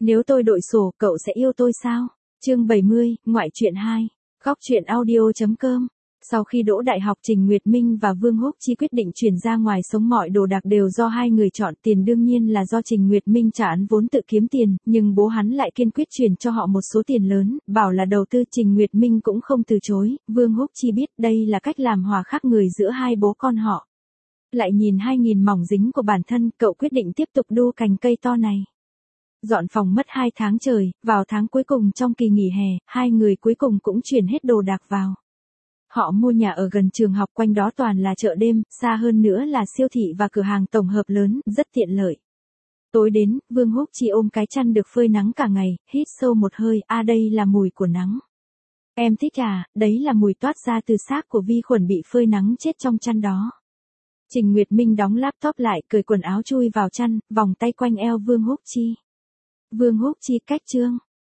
Nếu tôi đội sổ, cậu sẽ yêu tôi sao? Chương 70, ngoại truyện 2. Góc truyện audio.com. Sau khi đỗ đại học, Trình Nguyệt Minh và Vương Húc Chi quyết định chuyển ra ngoài sống, mọi đồ đạc đều do hai người chọn, tiền đương nhiên là do Trình Nguyệt Minh trả, án vốn tự kiếm tiền, nhưng bố hắn lại kiên quyết chuyển cho họ một số tiền lớn, bảo là đầu tư. Trình Nguyệt Minh cũng không từ chối. Vương Húc Chi biết đây là cách làm hòa khác người giữa hai bố con họ. Lại nhìn 2.000 mỏng dính của bản thân, cậu quyết định tiếp tục đu cành cây to này. Dọn phòng mất 2 tháng trời, vào tháng cuối cùng trong kỳ nghỉ hè, hai người cuối cùng cũng chuyển hết đồ đạc vào. Họ mua nhà ở gần trường học, quanh đó toàn là chợ đêm, xa hơn nữa là siêu thị và cửa hàng tổng hợp lớn, rất tiện lợi. Tối đến, Vương Húc Chi ôm cái chăn được phơi nắng cả ngày, hít sâu một hơi, đây là mùi của nắng. Em thích à, đấy là mùi toát ra từ xác của vi khuẩn bị phơi nắng chết trong chăn đó. Trình Nguyệt Minh đóng laptop lại, cởi quần áo chui vào chăn, vòng tay quanh eo Vương Húc Chi. Vương Húc Chi cách chương.